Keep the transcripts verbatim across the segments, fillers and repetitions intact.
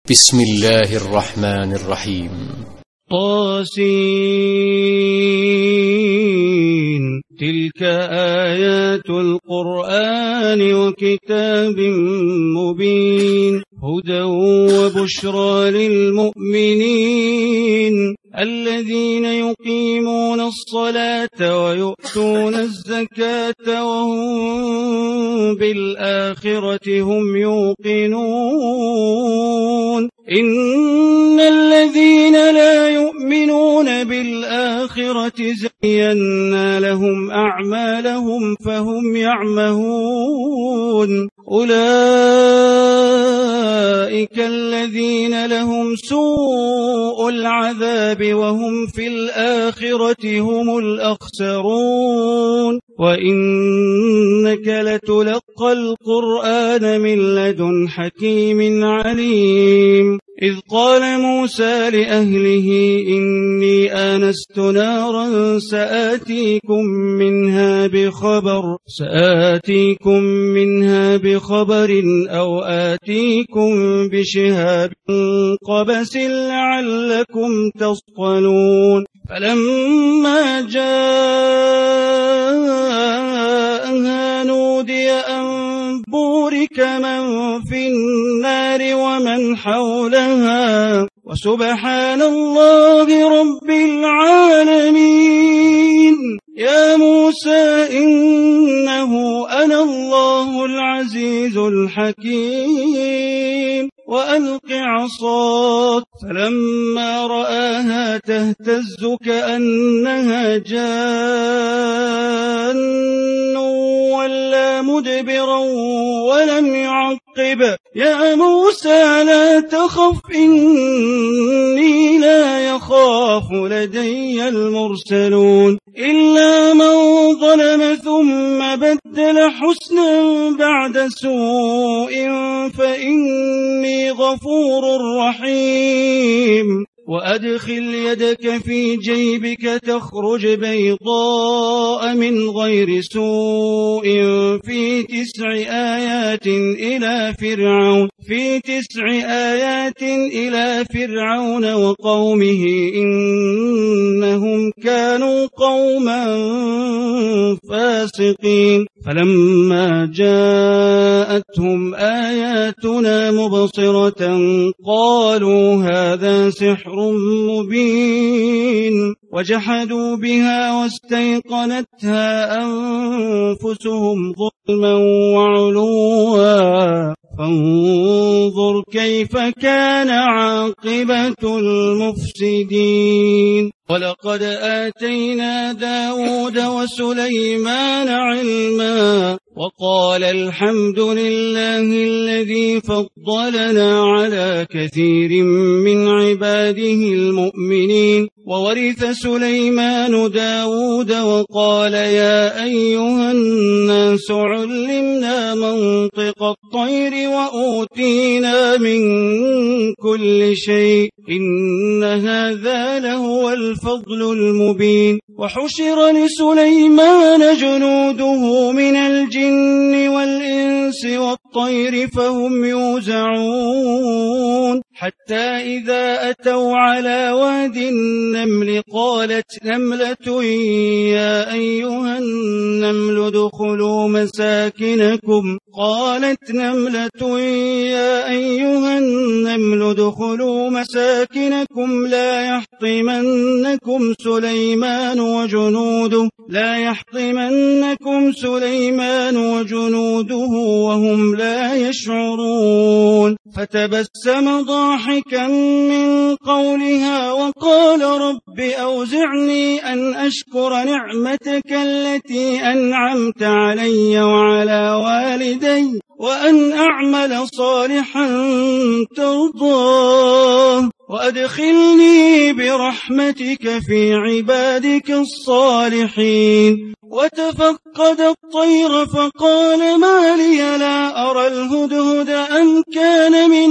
بسم الله الرحمن الرحيم. طاسين تلك آيات القرآن وكتاب مبين هدى وبشرى للمؤمنين الذين يقيمون الصلاة ويؤتون الزكاة وهم بالآخرة هم يوقنون إن الذين لا يؤمنون بالآخرة زينا لهم أعمالهم فهم يعمهون أولئك الذين لهم سوء العذاب وهم في الآخرة هم الأخسرون وإنك لتلقى القرآن من لدن حكيم عليم إذ قال موسى لأهله إني آنست نارا سآتيكم منها بخبر سآتيكم منها بخبر أو آتيكم بشهاب قبس لعلكم تصطلون فلما جاءها نودي أن بورك من في النار ومن حولها وسبحان الله رب العالمين يا موسى إنه أنا الله العزيز الحكيم وألق عصاك فلما رآها تهتز كأنها جان ولا مدبرا ولم يعقب يا موسى لا تخف إني لا يخاف لدي المرسلون إلا من ظلم ثم بدل حسنا بعد سوء فإني غفور رحيم وأدخل يدك في جيبك تخرج بيضاء من غير سوء في تسع آيات إلى فرعون في تسع آيات إلى فرعون وقومه إنهم كانوا قوما فاسقين فلما جاءتهم آياتنا مبصرة قالوا هذا سحر مبين وجحدوا بها واستيقنتها أنفسهم ظلما وعلوا فانظر كيف كان عاقبة المفسدين ولقد آتينا داود وسليمان علما وقال الحمد لله الذي فضلنا على كثير من عباده المؤمنين وورث سليمان داود وقال يا أيها الناس علمنا منطق الطير وأوتينا من كل شيء إن هذا لهو الفضل المبين وحشر لسليمان جنوده من الجن والإنس والطير فهم يوزعون حتى إذا أتوا على واد النمل قالت نملة يا أيها النمل ادخلوا مساكنكم قالت نملة يا أيها النمل ادخلوا مساكنكم لا يحطمنكم سليمان وجنوده لا يحطمنكم سليمان وجنوده وهم لا يشعرون فتبسم ضاحكا من قولها وقال رب أوزعني أن أشكر نعمتك التي أنعمت علي وعلى والدي وأن أعمل صالحا ترضاه وأدخلني برحمتك في عبادك الصالحين وتفقد الطير فقال ما لي لا أرى الهدهد أم كان من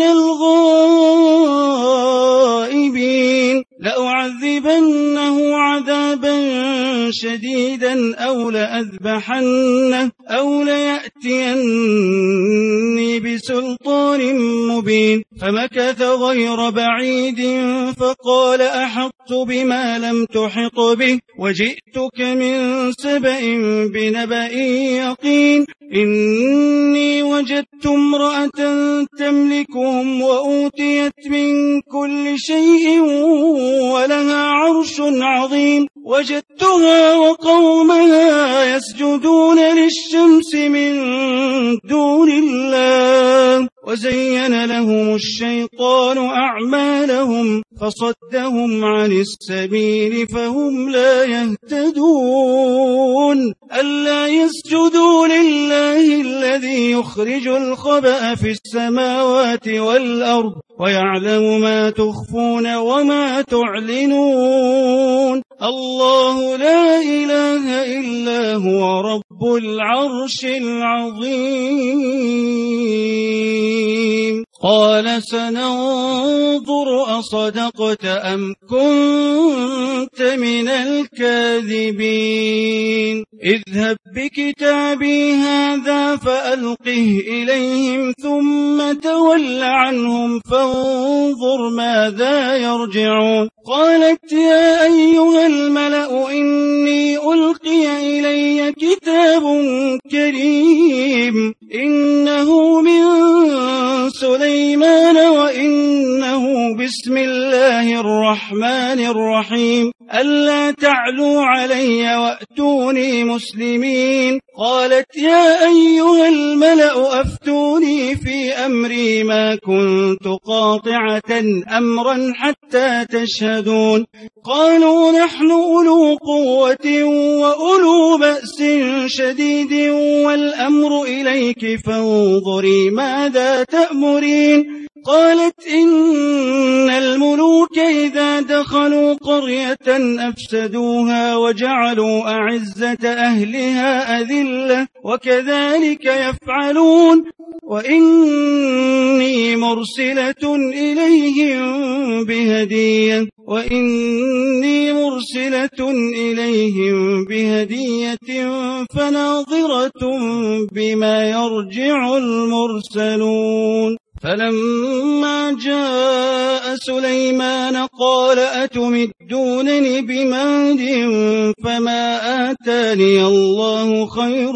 الغائبين لأعذبنه عذابا شديدا أو لأذبحنه أو ليأتيني بسلطان مبين فمكث غير بعيد فقال أحطت بما لم تحط به وجئتك من سبأ بنبأ يقين إني وجدت امرأة تملكهم وأوتيت من كل شيء ولها عرش عظيم وجدتها وقومها يسجدون للشمس من دون الله وزين لهم الشيطان أعمالهم فصدهم عن السبيل فهم لا يهتدون ألا يسجدوا لله الذي يخرج الخبأ في السماوات والأرض ويعلم ما تخفون وما تعلنون الله لا إله إلا هو رب العرش العظيم قال سننظر أصدقت أم كنت من الكاذبين اذهب بكتابي هذا فألقه إليهم ثم تول عنهم فانظر ماذا يرجعون قالت يا أيها الملأ إني ألقي إلي كتاب كريم إنه من سليمان وإنه بسم الله الرحمن الرحيم ألا تعلوا علي وأتوني مسلمين قالت يا أيها الملأ أفتوني في أمري ما كنت قاطعة أمرا حتى تشهدون قالوا نحن أولو قوة وأولو بأس شديد والأمر إليك فانظري ماذا تأمرين قالت إن الملوك إذا دخلوا قرية أفسدوها وجعلوا أعزة أهلها أذلة وكذلك يفعلون وإني مرسلة إليهم بهدية وإني مرسلة إليهم بهدية فناظرة بما يرجع المرسلون فلما جاء سليمان قال أتمدونني بمال فما آتاني الله خير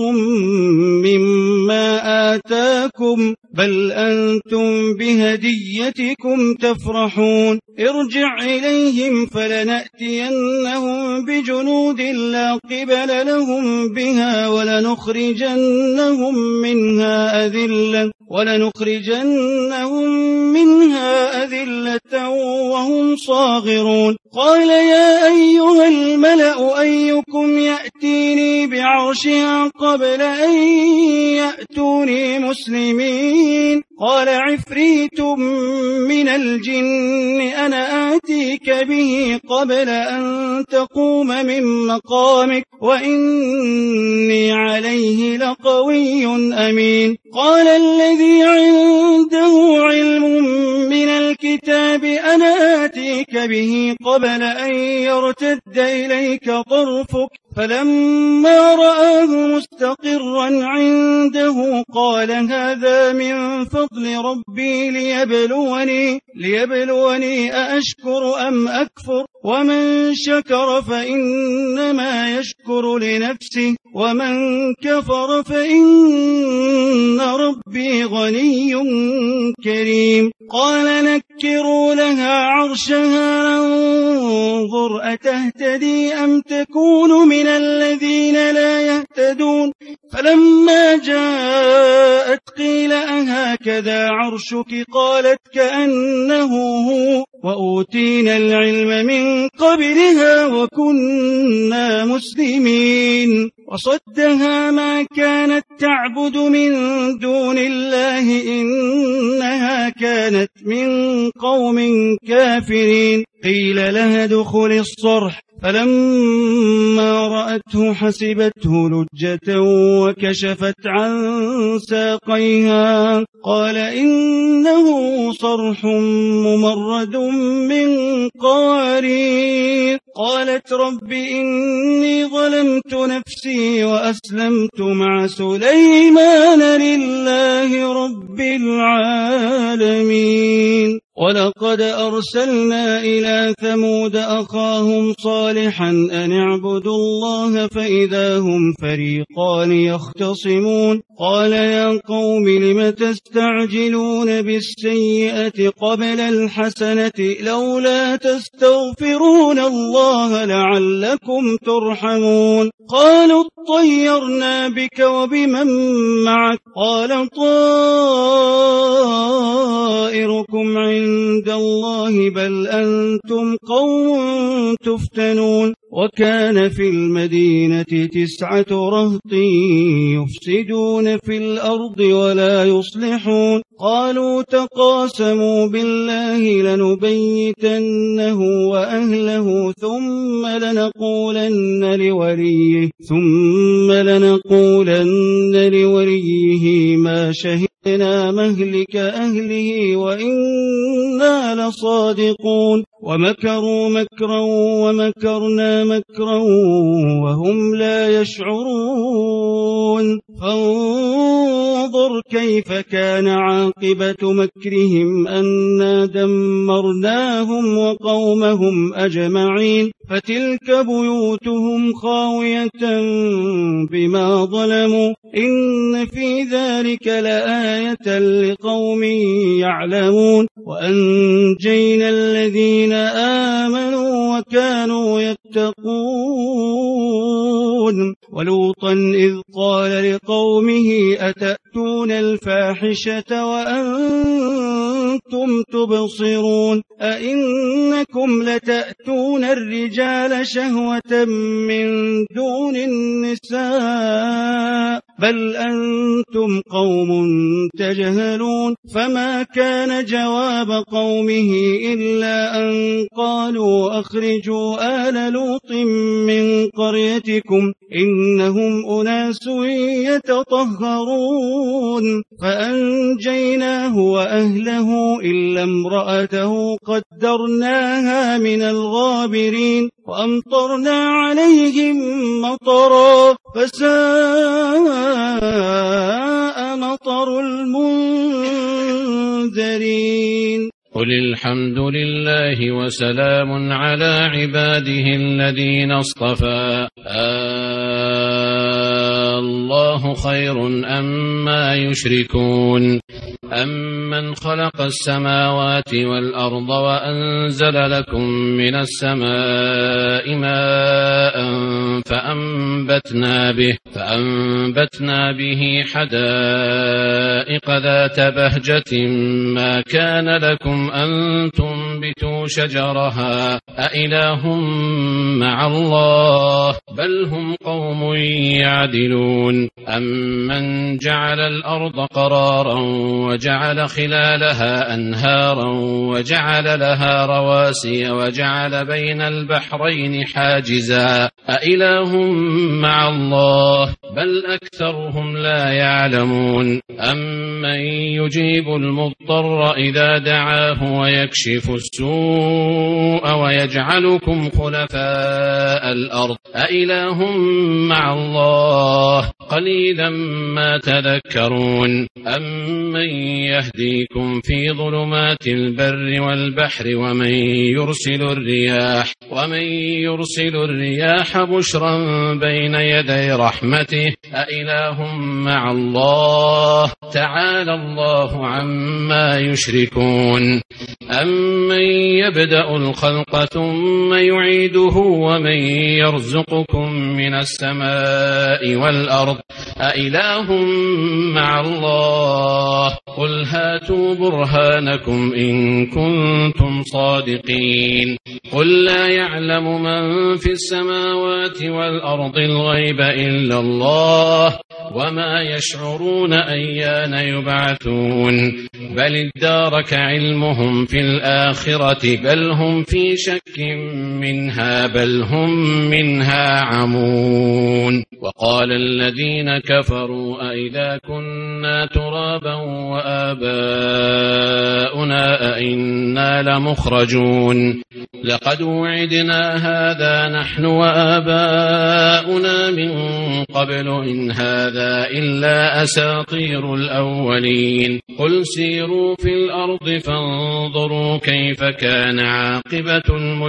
مما آتاكم بل أنتم بهديتكم تفرحون ارجع إليهم فلنأتينهم بجنود لا قبل لهم بها ولنخرجنهم منها أذلة ولنخرجنهم منها أذلة وهم صاغرون قال يا أيها الملأ أيكم يأتيني بعرشها قبل أن يأتوني مسلمين قال عفريت من الجن أنا آتيك به قبل أن تقوم من مقامك وإني عليه لقوي أمين قال الذي عنده علم من الكتاب أنا آتيك به قبل أن يرتد إليك طرفك فلما رآه مستقرا عنده قال هذا من فضل ربي ليبلوني, ليبلوني أأشكر أم أكفر ومن شكر فإنما يشكر لنفسه ومن كفر فإن ربي غني كريم قال نكروا لها عرشها ننظر أتهتدي أم تكون من الذين لا يهتدون فلما جاءت قيل أهكذا عرشك قالت كأنه هو وأوتينا العلم من قبلها وكنا مسلمين وصدها ما كانت تعبد من دون الله إنها كانت من قوم كافرين قيل لها ادخل الصرح، فلما رأته حسبته لجة وكشفت عن ساقيها، قال إنه صرح ممرد من قوارير. قالت رب إني ظلمت نفسي وأسلمت مع سليمان لله رب العالمين. ولقد أرسلنا إلى ثمود أخاهم صالحا أن اعبدوا الله فإذا هم فريقان يختصمون. قال يا قوم لم تستعجلون بالسيئة قبل الحسنة لولا تستغفرون الله لعلكم ترحمون. قالوا اطيرنا بك وبمن معك، قال طائركم عند الله بل أنتم قوم تفتنون. وكان في المدينة تسعة رهط يفسدون في الأرض ولا يصلحون. قالوا تقاسموا بالله لنبيتنه وأهله ثم لنقولن لوليه ثم لنقولن لوليه ما شهدنا مهلك أهله وإنا لصادقون. ومكروا مكرا ومكرنا مكرا وهم لا يشعرون. فانظر كيف كان عاقبة مكرهم أنا دمرناهم وقومهم أجمعين. فتلك بيوتهم خاوية بما ظلموا إن في ذلك لآية لقوم يعلمون. وأنجينا الذين آمنوا وكانوا يتقون. ولوطا إذ قال لقومه أتأتون الفاحشة وأنتم تبصرون أئنكم لتأتون الرجال شهوة من دون النساء بل أنتم قوم تجهلون. فما كان جواب قومه إلا أن قالوا أخرجوا آل لوط من قريتكم إنهم أناس يتطهرون. فأنجيناه وأهله إلا امرأته قدرناها من الغابرين. وأمطرنا عليهم مطرا فساء مطر المنذرين. قل الحمد لله وسلام على عباده الذين اصطفى آه الله خير أما يشركون. أمن خلق السماوات والأرض وأنزل لكم من السماء ماء فأنبتنا به, فأنبتنا به حدائق ذات بهجة ما كان لكم أن تنبتوا شجرها أإله مع الله بل هم قوم يعدلون. أمن جعل الأرض قرارا وجعل خلالها أنهارا وجعل لها رواسي وجعل بين البحرين حاجزا أإله مع الله بل أكثرهم لا يعلمون. أمن يجيب المضطر إذا دعاه ويكشف السوء ويجعلكم خلفاء الأرض أإله مع الله قليلا ما تذكرون. أمن يهديكم في ظلمات البر والبحر ومن يرسل الرياح ومن يرسل الرياح بشرا بين يدي رحمته أإله مع الله تعالى الله عما يشركون. أمن يبدأ الخلق ثم يعيده ومن يرزقكم من السماء والأرض أإله مع الله قل هاتوا برهانكم إن كنتم صادقين. قل لا يعلم من في السماوات والأرض الغيب إلا الله وما يشعرون أيان يبعثون بل ادارك علمهم في الآخرة بل هم في شك منها بل هم منها عمون. وقال الذين كفروا أئذا كنا ترابا وآباؤنا أئنا لمخرجون لقد وعدنا هذا نحن وآباؤنا من قبل إن هذا إلا أساطير الأولين قل سيروا في الأرض فانظروا كيف كان عاقبة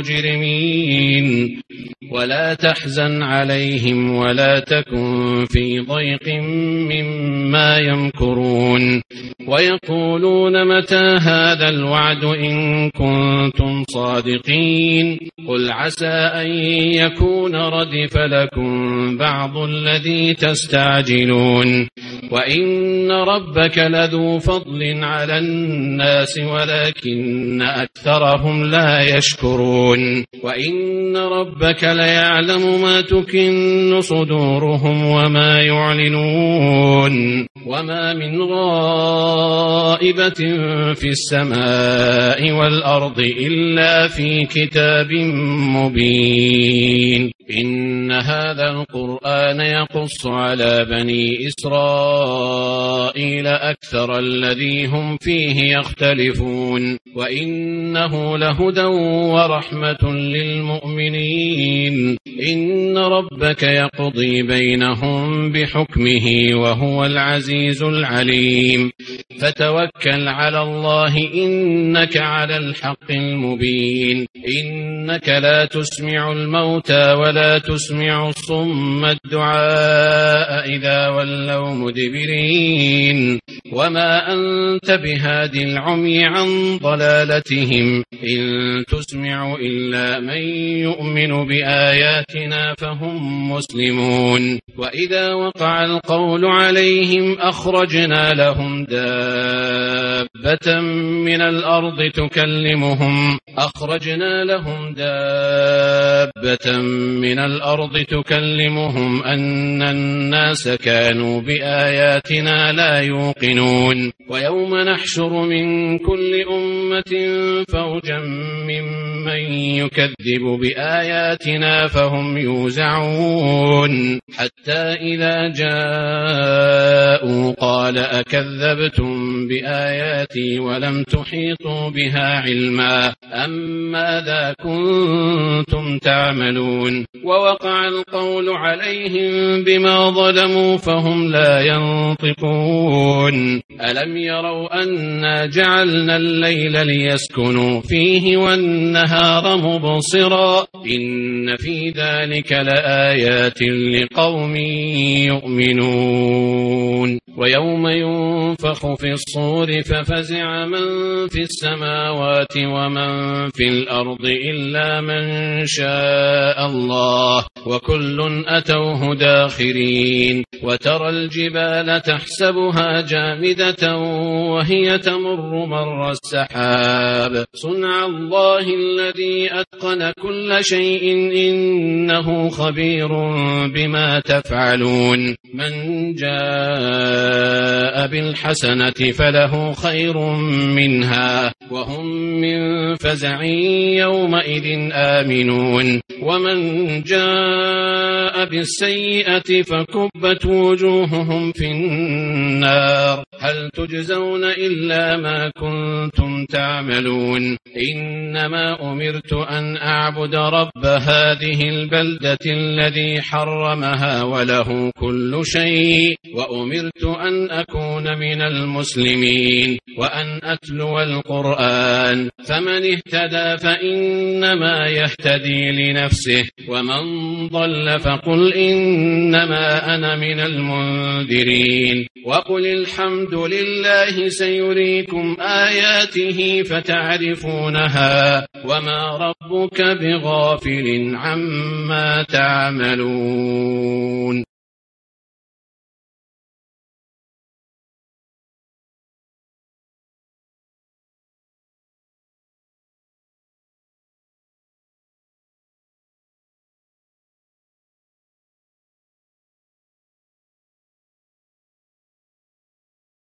المجرمين ولا تحزن عليهم ولا تكن في ضيق مما يمكرون ويقولون متى هذا الوعد إن كنتم صادقين قل عسى أن يكون ردف لكم بعض الذي تستعجلون وإن ربك لذو فضل على الناس ولكن أكثرهم لا يشكرون وإن ربك ليعلم ما تكن صدورهم وما يعلنون وما من غائبة في السماء والأرض إلا في كتاب مبين. إن هذا القرآن يقص على بني إسرائيل أكثر الذي هم فيه يختلفون وإنه لهدى ورحمة للمؤمنين. إن ربك يقضي بينهم بحكمه وهو العزيز العليم فتوكل على الله إنك على الحق المبين. إنك لا تسمع الموتى ولا تسمع الصم الدعاء إذا ولوا مدبرين وما أنت بهاد العمي عن ضلالتهم إن تسمع إلا من يؤمن بآياتنا فهم مسلمون. وإذا وقع القول عليهم أخرجنا لهم دابة من الأرض تكلمهم أخرجنا لهم دابة من الأرض تكلمهم أن الناس كانوا بآياتنا لا يوقنون ويوم نحشر من كل أمة فوجا ممن يكذب بآياتنا فهم يوزعون حتى إذا جاءوا قال أكذبتم بآياتي ولم تحيطوا بها علما أم ماذا كنتم تعملون. ووقع القول عليهم بما ظلموا فهم لا ينطقون. ألم يروا أنا جعلنا الليل ليسكنوا فيه والنهار مبصرا إن في ذلك لآيات لقوم يؤمنون. ويوم ينفخ في الصور ففزع من في السماوات ومن في الأرض إلا من شاء الله وكل أتوه داخرين. وترى الجبال تحسبها جامدة وهي تمر مر السحاب صنع الله الذي أتقن كل شيء إنه خبير بما تفعلون. من جاء بالحسنة فله خير منها وهم من فزع يومئذ آمنون ومن جاء بالسيئة فكبت وجوههم في النار هل تجزون إلا ما كنتم تعملون. إنما أمرت أن أعبد رب هذه البلدة الذي حرمها وله كل شيء وأمرت أن أكون من المسلمين وأن أتلو القرآن فمن اهتدى فإنما يهتدي لنفسه ومن ضل فقل إنما أنا من المنذرين. وقل الحمد لله سيريكم آياته فتعرفونها وما ربك بغافل عما تعملون.